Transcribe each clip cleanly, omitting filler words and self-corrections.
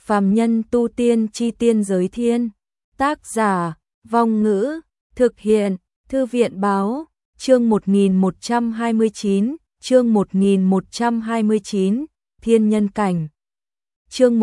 Phàm nhân tu tiên chi tiên giới thiên. Tác giả, Vong Ngữ, thực hiện, Thư viện báo, chương 1129, chương 1129, Thiên nhân cảnh. Chương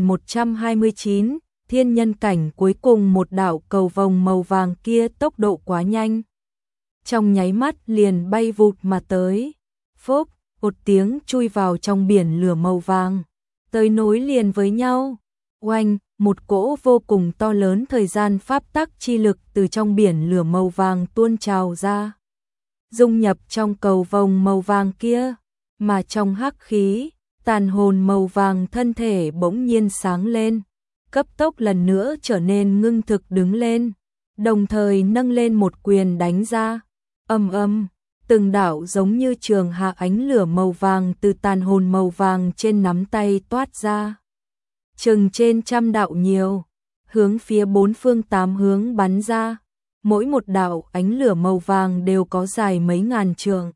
1129, Thiên nhân cảnh. Cuối cùng một đạo cầu vồng màu vàng kia tốc độ quá nhanh. Trong nháy mắt liền bay vụt mà tới. Phốc, một tiếng chui vào trong biển lửa màu vàng. Tới nối liền với nhau. Oanh, một cỗ vô cùng to lớn thời gian pháp tắc chi lực từ trong biển lửa màu vàng tuôn trào ra. Dung nhập trong cầu vồng màu vàng kia, mà trong hắc khí, tàn hồn màu vàng thân thể bỗng nhiên sáng lên, cấp tốc lần nữa trở nên ngưng thực đứng lên, đồng thời nâng lên một quyền đánh ra. Ầm ầm, từng đạo giống như trường hạ ánh lửa màu vàng từ tàn hồn màu vàng trên nắm tay toát ra. Chừng trên trăm đạo nhiều, hướng phía bốn phương tám hướng bắn ra, mỗi một đạo ánh lửa màu vàng đều có dài mấy ngàn trượng.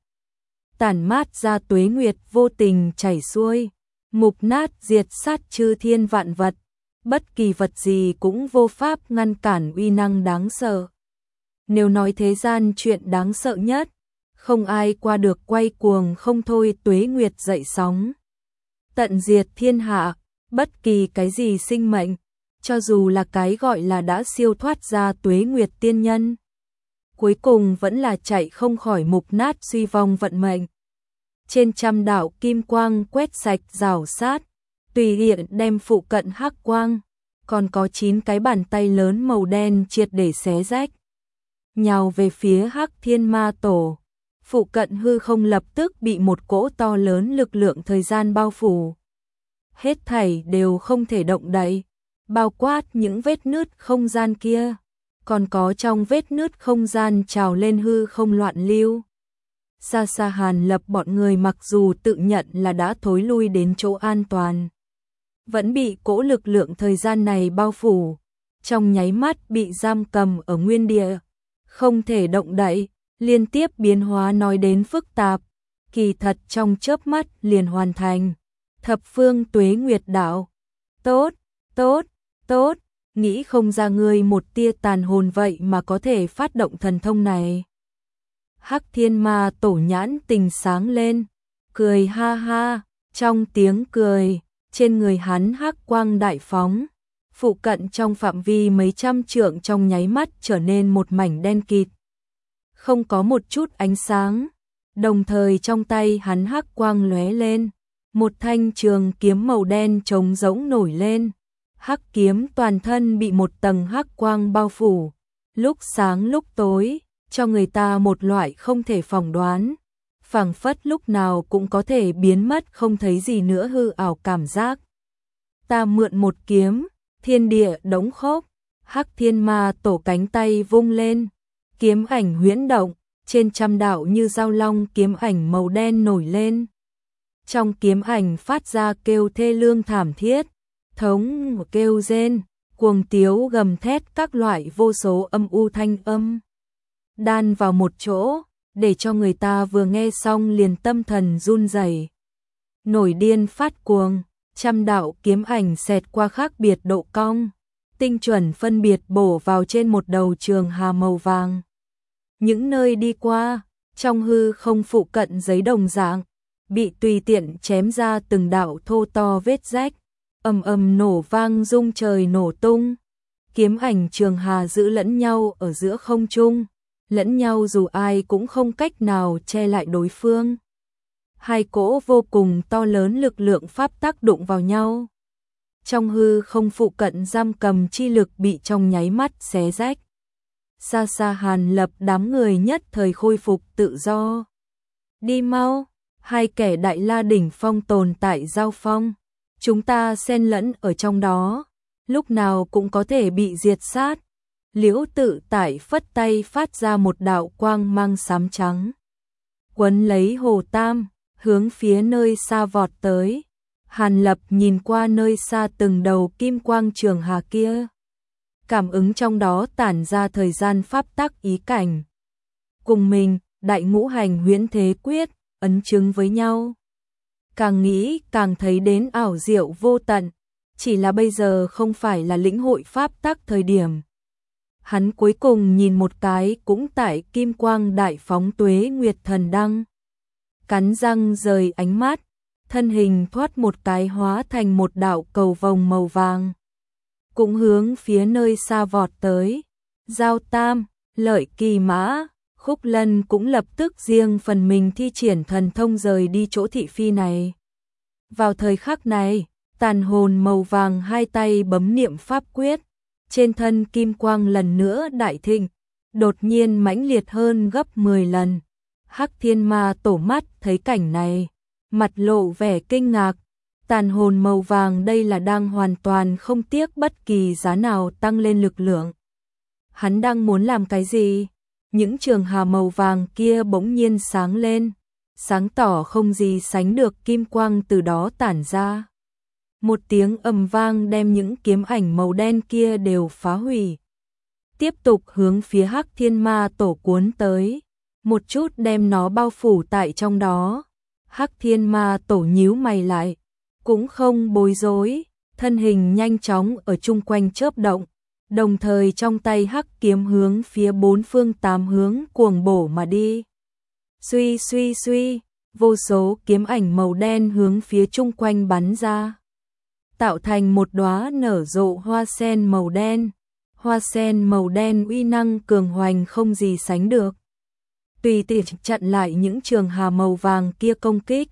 Tản mát ra tuế nguyệt vô tình chảy xuôi, mục nát diệt sát chư thiên vạn vật, bất kỳ vật gì cũng vô pháp ngăn cản uy năng đáng sợ. Nếu nói thế gian chuyện đáng sợ nhất, không ai qua được quay cuồng không thôi tuế nguyệt dậy sóng. Tận diệt thiên hạ, bất kỳ cái gì sinh mệnh, cho dù là cái gọi là đã siêu thoát ra tuế nguyệt tiên nhân, cuối cùng vẫn là chạy không khỏi mục nát suy vong vận mệnh. Trên trăm đạo kim quang quét sạch rào sát, tùy tiện đem phụ cận hắc quang, còn có 9 cái bàn tay lớn màu đen triệt để xé rách, nhào về phía Hắc Thiên Ma Tổ. Phụ cận hư không lập tức bị một cỗ to lớn lực lượng thời gian bao phủ. Hết thảy đều không thể động đậy, bao quát những vết nứt không gian kia, còn có trong vết nứt không gian trào lên hư không loạn lưu. Xa xa Hàn Lập bọn người mặc dù tự nhận là đã thối lui đến chỗ an toàn, vẫn bị cỗ lực lượng thời gian này bao phủ, trong nháy mắt bị giam cầm ở nguyên địa, không thể động đậy, liên tiếp biến hóa nói đến phức tạp, kỳ thật trong chớp mắt liền hoàn thành. Thập phương tuế nguyệt đạo. Tốt, tốt, tốt, nghĩ không ra ngươi một tia tàn hồn vậy mà có thể phát động thần thông này. Hắc Thiên Ma Tổ nhãn tình sáng lên, cười ha ha, trong tiếng cười, trên người hắn hắc quang đại phóng, phụ cận trong phạm vi mấy trăm trượng trong nháy mắt trở nên một mảnh đen kịt, không có một chút ánh sáng, đồng thời trong tay hắn hắc quang lóe lên, một thanh trường kiếm màu đen trống rỗng nổi lên, hắc kiếm toàn thân bị một tầng hắc quang bao phủ, lúc sáng lúc tối, cho người ta một loại không thể phỏng đoán, phảng phất lúc nào cũng có thể biến mất không thấy gì nữa hư ảo cảm giác. Ta mượn một kiếm, thiên địa đống khốc, Hắc Thiên Ma Tổ cánh tay vung lên, kiếm ảnh huyễn động, trên trăm đạo như dao long kiếm ảnh màu đen nổi lên. Trong kiếm ảnh phát ra kêu thê lương thảm thiết, thống kêu rên, cuồng tiếu gầm thét các loại vô số âm u thanh âm, đan vào một chỗ, để cho người ta vừa nghe xong liền tâm thần run rẩy. Nổi điên phát cuồng, trăm đạo kiếm ảnh xẹt qua khác biệt độ cong, tinh chuẩn phân biệt bổ vào trên một đầu trường hà màu vàng. Những nơi đi qua, trong hư không phụ cận giấy đồng dạng, bị tùy tiện chém ra từng đạo thô to vết rách, ầm ầm nổ vang rung trời nổ tung. Kiếm ảnh trường hà giữ lẫn nhau ở giữa không trung, lẫn nhau dù ai cũng không cách nào che lại đối phương. Hai cỗ vô cùng to lớn lực lượng pháp tắc đụng vào nhau. Trong hư không phụ cận giam cầm chi lực bị trong nháy mắt xé rách. Xa xa Hàn Lập đám người nhất thời khôi phục tự do. Đi mau, hai kẻ Đại La đỉnh phong tồn tại giao phong, chúng ta xen lẫn ở trong đó, lúc nào cũng có thể bị diệt sát. Liễu Tự Tại phất tay phát ra một đạo quang mang xám trắng, quấn lấy Hồ Tam, hướng phía nơi xa vọt tới. Hàn Lập nhìn qua nơi xa từng đầu kim quang trường hà kia, cảm ứng trong đó tản ra thời gian pháp tắc ý cảnh. Cùng mình, đại ngũ hành huyễn thế quyết, ấn chứng với nhau. Càng nghĩ càng thấy đến ảo diệu vô tận, chỉ là bây giờ không phải là lĩnh hội pháp tắc thời điểm. Hắn cuối cùng nhìn một cái cũng tại kim quang đại phóng Tuế Nguyệt Thần Đăng. Cắn răng rời ánh mắt, thân hình thoát một cái hóa thành một đạo cầu vồng màu vàng. Cũng hướng phía nơi xa vọt tới. Giao Tam, Lợi Kỳ Mã, Khúc Lân cũng lập tức riêng phần mình thi triển thần thông rời đi chỗ thị phi này. Vào thời khắc này, tàn hồn màu vàng hai tay bấm niệm pháp quyết, trên thân kim quang lần nữa đại thịnh, đột nhiên mãnh liệt hơn gấp 10 lần. Hắc Thiên Ma Tổ mắt thấy cảnh này, mặt lộ vẻ kinh ngạc, tàn hồn màu vàng đây là đang hoàn toàn không tiếc bất kỳ giá nào tăng lên lực lượng. Hắn đang muốn làm cái gì? Những trường hà màu vàng kia bỗng nhiên sáng lên, sáng tỏ không gì sánh được kim quang từ đó tản ra. Một tiếng ầm vang đem những kiếm ảnh màu đen kia đều phá hủy. Tiếp tục hướng phía Hắc Thiên Ma Tổ cuốn tới, một chút đem nó bao phủ tại trong đó. Hắc Thiên Ma Tổ nhíu mày lại, cũng không bối rối, thân hình nhanh chóng ở chung quanh chớp động, đồng thời trong tay hắc kiếm hướng phía bốn phương tám hướng cuồng bổ mà đi. Suy suy suy, vô số kiếm ảnh màu đen hướng phía chung quanh bắn ra, tạo thành một đóa nở rộ hoa sen màu đen. Hoa sen màu đen uy năng cường hoành không gì sánh được, tùy tiện chặn lại những trường hà màu vàng kia công kích.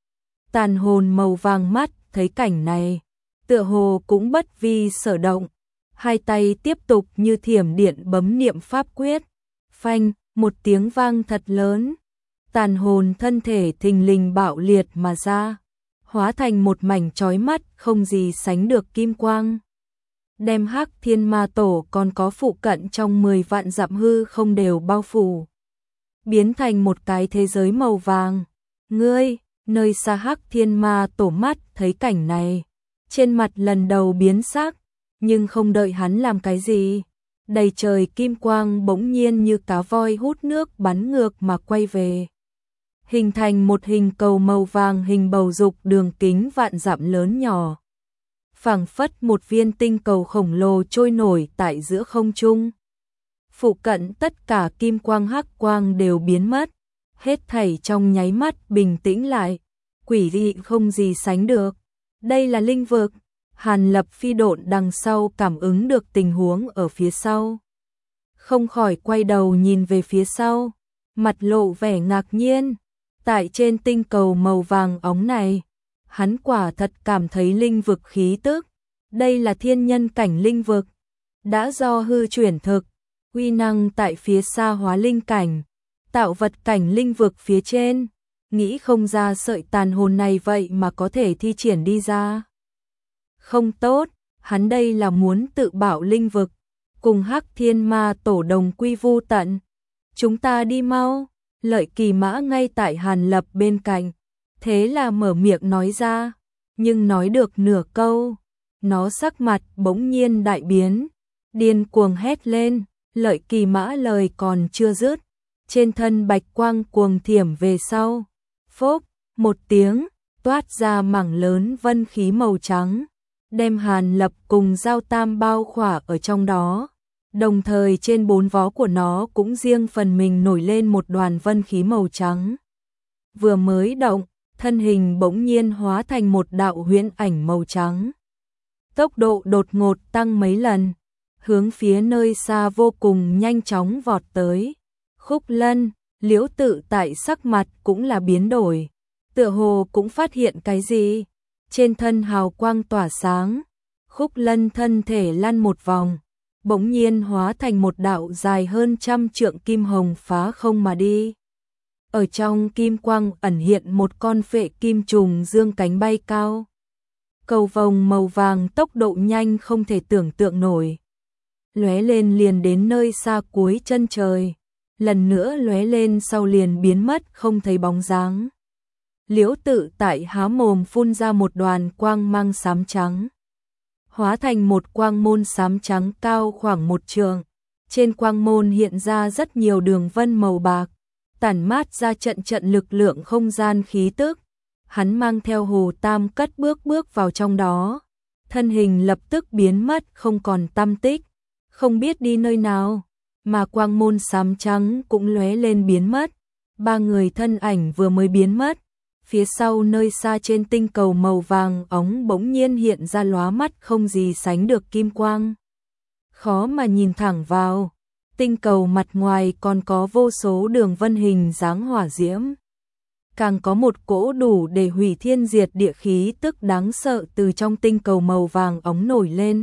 Tàn hồn màu vàng mắt thấy cảnh này, tựa hồ cũng bất vi sở động, hai tay tiếp tục như thiểm điện bấm niệm pháp quyết. Phanh, một tiếng vang thật lớn, tàn hồn thân thể thình lình bạo liệt mà ra, hóa thành một mảnh chói mắt không gì sánh được kim quang, đem Hắc Thiên Ma Tổ còn có phụ cận trong 10 vạn dặm hư không đều bao phủ, biến thành một cái thế giới màu vàng. Ngươi, nơi xa Hắc Thiên Ma Tổ mắt thấy cảnh này, trên mặt lần đầu biến sắc, nhưng không đợi hắn làm cái gì, đầy trời kim quang bỗng nhiên như cá voi hút nước bắn ngược mà quay về, hình thành một hình cầu màu vàng hình bầu dục đường kính vạn dặm lớn nhỏ, phảng phất một viên tinh cầu khổng lồ trôi nổi tại giữa không trung. Phụ cận tất cả kim quang hắc quang đều biến mất, hết thảy trong nháy mắt bình tĩnh lại, quỷ dị không gì sánh được. Đây là linh vực. Hàn Lập phi độn đằng sau cảm ứng được tình huống ở phía sau, không khỏi quay đầu nhìn về phía sau, mặt lộ vẻ ngạc nhiên. Tại trên tinh cầu màu vàng óng này, hắn quả thật cảm thấy linh vực khí tức. Đây là thiên nhân cảnh linh vực, đã do hư chuyển thực, uy năng tại phía xa hóa linh cảnh, tạo vật cảnh linh vực phía trên, nghĩ không ra sợi tàn hồn này vậy mà có thể thi triển đi ra. Không tốt, hắn đây là muốn tự bảo linh vực, cùng Hắc Thiên Ma Tổ đồng quy vu tận. Chúng ta đi mau. Lợi Kỳ Mã ngay tại Hàn Lập bên cạnh, thế là mở miệng nói ra, nhưng nói được nửa câu, nó sắc mặt bỗng nhiên đại biến, điên cuồng hét lên. Lợi Kỳ Mã lời còn chưa dứt, trên thân bạch quang cuồng thiểm về sau, phốc, một tiếng, toát ra mảng lớn vân khí màu trắng, đem Hàn Lập cùng Giao Tam bao khỏa ở trong đó. Đồng thời trên bốn vó của nó cũng riêng phần mình nổi lên một đoàn vân khí màu trắng. Vừa mới động, thân hình bỗng nhiên hóa thành một đạo huyễn ảnh màu trắng. Tốc độ đột ngột tăng mấy lần, hướng phía nơi xa vô cùng nhanh chóng vọt tới. Khúc Lân, Liễu Tự tại sắc mặt cũng là biến đổi, tựa hồ cũng phát hiện cái gì. Trên thân hào quang tỏa sáng, Khúc Lân thân thể lăn một vòng, bỗng nhiên hóa thành một đạo dài hơn 100 trượng kim hồng phá không mà đi. Ở trong kim quang ẩn hiện một con phệ kim trùng dương cánh bay cao. Cầu vồng màu vàng tốc độ nhanh không thể tưởng tượng nổi, lóe lên liền đến nơi xa cuối chân trời, lần nữa lóe lên sau liền biến mất không thấy bóng dáng. Liễu Tự tại há mồm phun ra một đoàn quang mang xám trắng, hóa thành một quang môn xám trắng cao khoảng 1 trượng. Trên quang môn hiện ra rất nhiều đường vân màu bạc, tản mát ra trận trận lực lượng không gian khí tức. Hắn mang theo Hồ Tam cất bước vào trong đó, thân hình lập tức biến mất không còn tăm tích, không biết đi nơi nào, mà quang môn xám trắng cũng lóe lên biến mất. Ba người thân ảnh vừa mới biến mất, phía sau nơi xa trên tinh cầu màu vàng óng bỗng nhiên hiện ra lóa mắt không gì sánh được kim quang. Khó mà nhìn thẳng vào, tinh cầu mặt ngoài còn có vô số đường vân hình dáng hỏa diễm. Càng có một cỗ đủ để hủy thiên diệt địa khí tức đáng sợ từ trong tinh cầu màu vàng óng nổi lên.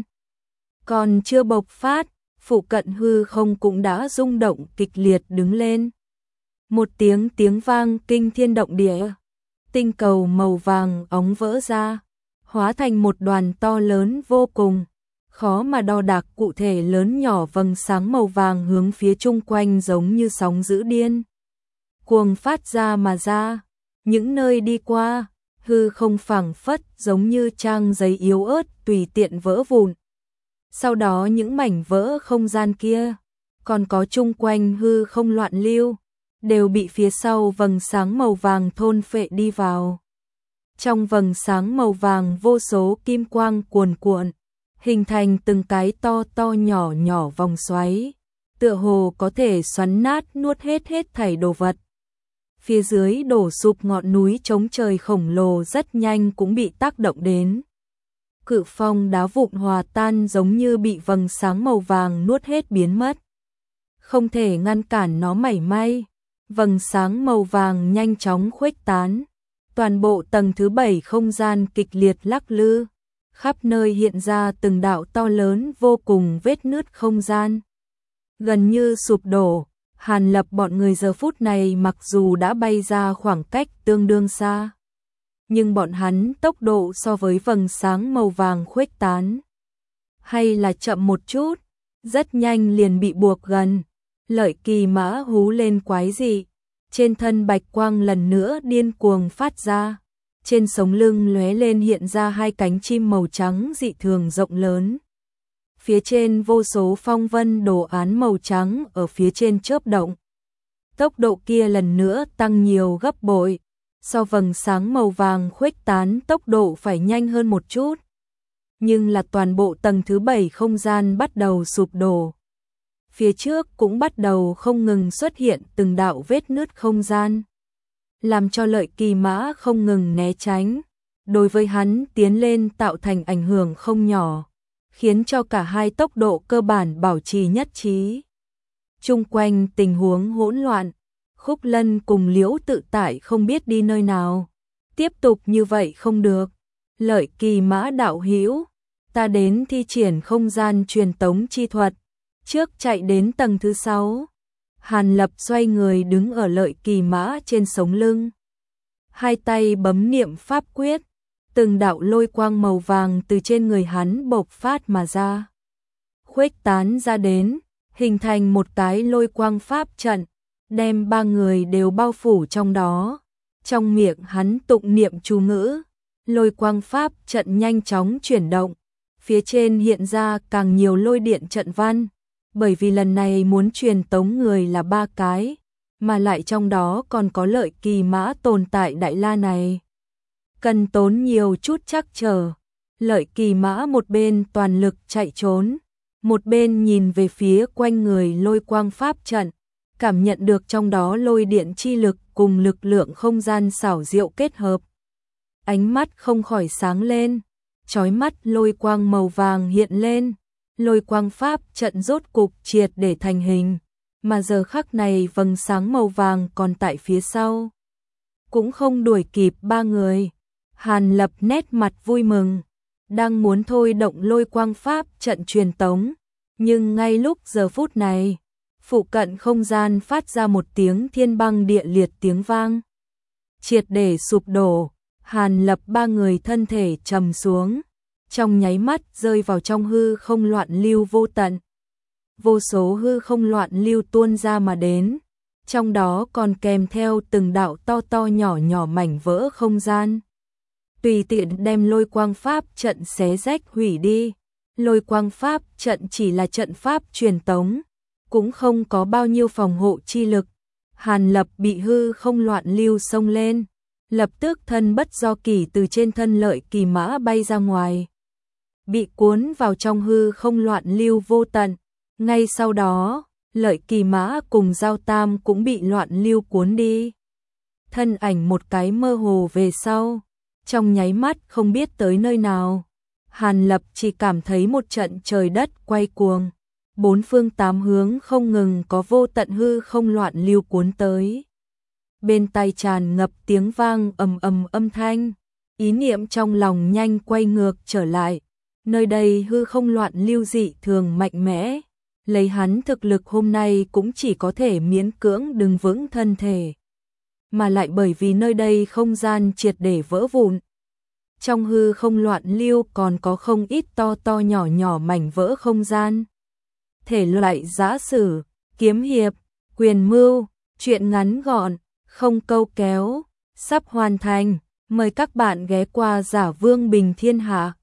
Còn chưa bộc phát, phụ cận hư không cũng đã rung động kịch liệt đứng lên. Một tiếng vang kinh thiên động địa, tinh cầu màu vàng óng vỡ ra, hóa thành một đoàn to lớn vô cùng, khó mà đo đạc cụ thể lớn nhỏ vầng sáng màu vàng hướng phía chung quanh giống như sóng dữ điên. Cuồng phát ra mà ra, những nơi đi qua, hư không phẳng phất giống như trang giấy yếu ớt tùy tiện vỡ vụn. Sau đó những mảnh vỡ không gian kia, còn có chung quanh hư không loạn lưu, đều bị phía sau vầng sáng màu vàng thôn phệ đi vào. Trong vầng sáng màu vàng vô số kim quang cuồn cuộn, hình thành từng cái to to nhỏ nhỏ vòng xoáy, tựa hồ có thể xoắn nát nuốt hết thảy đồ vật. Phía dưới đổ sụp ngọn núi trống trời khổng lồ rất nhanh cũng bị tác động đến. Cự phong đá vụn hòa tan giống như bị vầng sáng màu vàng nuốt hết biến mất. Không thể ngăn cản nó mảy may. Vầng sáng màu vàng nhanh chóng khuếch tán. Toàn bộ tầng thứ 7 không gian kịch liệt lắc lư. Khắp nơi hiện ra từng đạo to lớn vô cùng vết nứt không gian. Gần như sụp đổ. Hàn Lập bọn người giờ phút này mặc dù đã bay ra khoảng cách tương đương xa, nhưng bọn hắn tốc độ so với vầng sáng màu vàng khuếch tán hay là chậm một chút, rất nhanh liền bị buộc gần. Lợi Kỳ Mã hú lên quái dị, trên thân bạch quang lần nữa điên cuồng phát ra, trên sống lưng lóe lên hiện ra hai cánh chim màu trắng dị thường rộng lớn. Phía trên vô số phong vân đồ án màu trắng ở phía trên chớp động. Tốc độ kia lần nữa tăng nhiều gấp bội, so vầng sáng màu vàng khuếch tán tốc độ phải nhanh hơn một chút. Nhưng là toàn bộ tầng thứ 7 không gian bắt đầu sụp đổ. Phía trước cũng bắt đầu không ngừng xuất hiện từng đạo vết nứt không gian, làm cho Lợi Kỳ Mã không ngừng né tránh. Đối với hắn tiến lên tạo thành ảnh hưởng không nhỏ, khiến cho cả hai tốc độ cơ bản bảo trì nhất trí. Chung quanh tình huống hỗn loạn, Khúc Lân cùng Liễu Tự Tại không biết đi nơi nào. Tiếp tục như vậy không được. Lợi Kỳ Mã đạo hữu, ta đến thi triển không gian truyền tống chi thuật, trước chạy đến tầng thứ 6. Hàn Lập xoay người đứng ở Lợi Kỳ Mã trên sống lưng, hai tay bấm niệm pháp quyết. Từng đạo lôi quang màu vàng từ trên người hắn bộc phát mà ra, khuếch tán ra đến, hình thành một cái lôi quang pháp trận, đem ba người đều bao phủ trong đó. Trong miệng hắn tụng niệm chú ngữ, lôi quang pháp trận nhanh chóng chuyển động, phía trên hiện ra càng nhiều lôi điện trận văn, bởi vì lần này muốn truyền tống người là 3 cái, mà lại trong đó còn có Lợi Kỳ Mã tồn tại Đại La này. Cần tốn nhiều chút trắc trở. Lợi Kỳ Mã một bên toàn lực chạy trốn, một bên nhìn về phía quanh người lôi quang pháp trận, cảm nhận được trong đó lôi điện chi lực cùng lực lượng không gian xảo diệu kết hợp. Ánh mắt không khỏi sáng lên, chói mắt lôi quang màu vàng hiện lên, lôi quang pháp trận rốt cục triệt để thành hình, mà giờ khắc này vầng sáng màu vàng còn tại phía sau, cũng không đuổi kịp ba người. Hàn Lập nét mặt vui mừng, đang muốn thôi động lôi quang pháp trận truyền tống, nhưng ngay lúc giờ phút này, phụ cận không gian phát ra một tiếng thiên băng địa liệt tiếng vang, triệt để sụp đổ. Hàn Lập ba người thân thể trầm xuống, trong nháy mắt rơi vào trong hư không loạn lưu vô tận. Vô số hư không loạn lưu tuôn ra mà đến, trong đó còn kèm theo từng đạo to to nhỏ nhỏ mảnh vỡ không gian, tùy tiện đem lôi quang pháp trận xé rách hủy đi. Lôi quang pháp trận chỉ là trận pháp truyền tống, cũng không có bao nhiêu phòng hộ chi lực. Hàn Lập bị hư không loạn lưu xông lên, lập tức thân bất do kỷ từ trên thân Lợi Kỳ Mã bay ra ngoài. bị cuốn vào trong hư không loạn lưu vô tận. Ngay sau đó, Lợi Kỳ Mã cùng Giao Tam cũng bị loạn lưu cuốn đi. Thân ảnh một cái mơ hồ về sau, trong nháy mắt không biết tới nơi nào. Hàn Lập chỉ cảm thấy một trận trời đất quay cuồng, bốn phương tám hướng không ngừng có vô tận hư không loạn lưu cuốn tới. Bên tai tràn ngập tiếng vang ầm ầm âm thanh, ý niệm trong lòng nhanh quay ngược trở lại. Nơi đây hư không loạn lưu dị thường mạnh mẽ, lấy hắn thực lực hôm nay cũng chỉ có thể miễn cưỡng đứng vững thân thể. Mà lại bởi vì nơi đây không gian triệt để vỡ vụn. Trong hư không loạn lưu còn có không ít to to nhỏ nhỏ mảnh vỡ không gian. Thể loại giã sử, kiếm hiệp, quyền mưu, truyện ngắn gọn, không câu kéo, sắp hoàn thành. Mời các bạn ghé qua Giả Vương Bình Thiên Hạ.